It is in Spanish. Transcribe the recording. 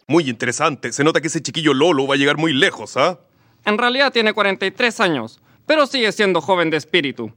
Muy interesante. Se nota que ese chiquillo Lolo va a llegar muy lejos, ¿ah? En realidad tiene 43 años, pero sigue siendo joven de espíritu.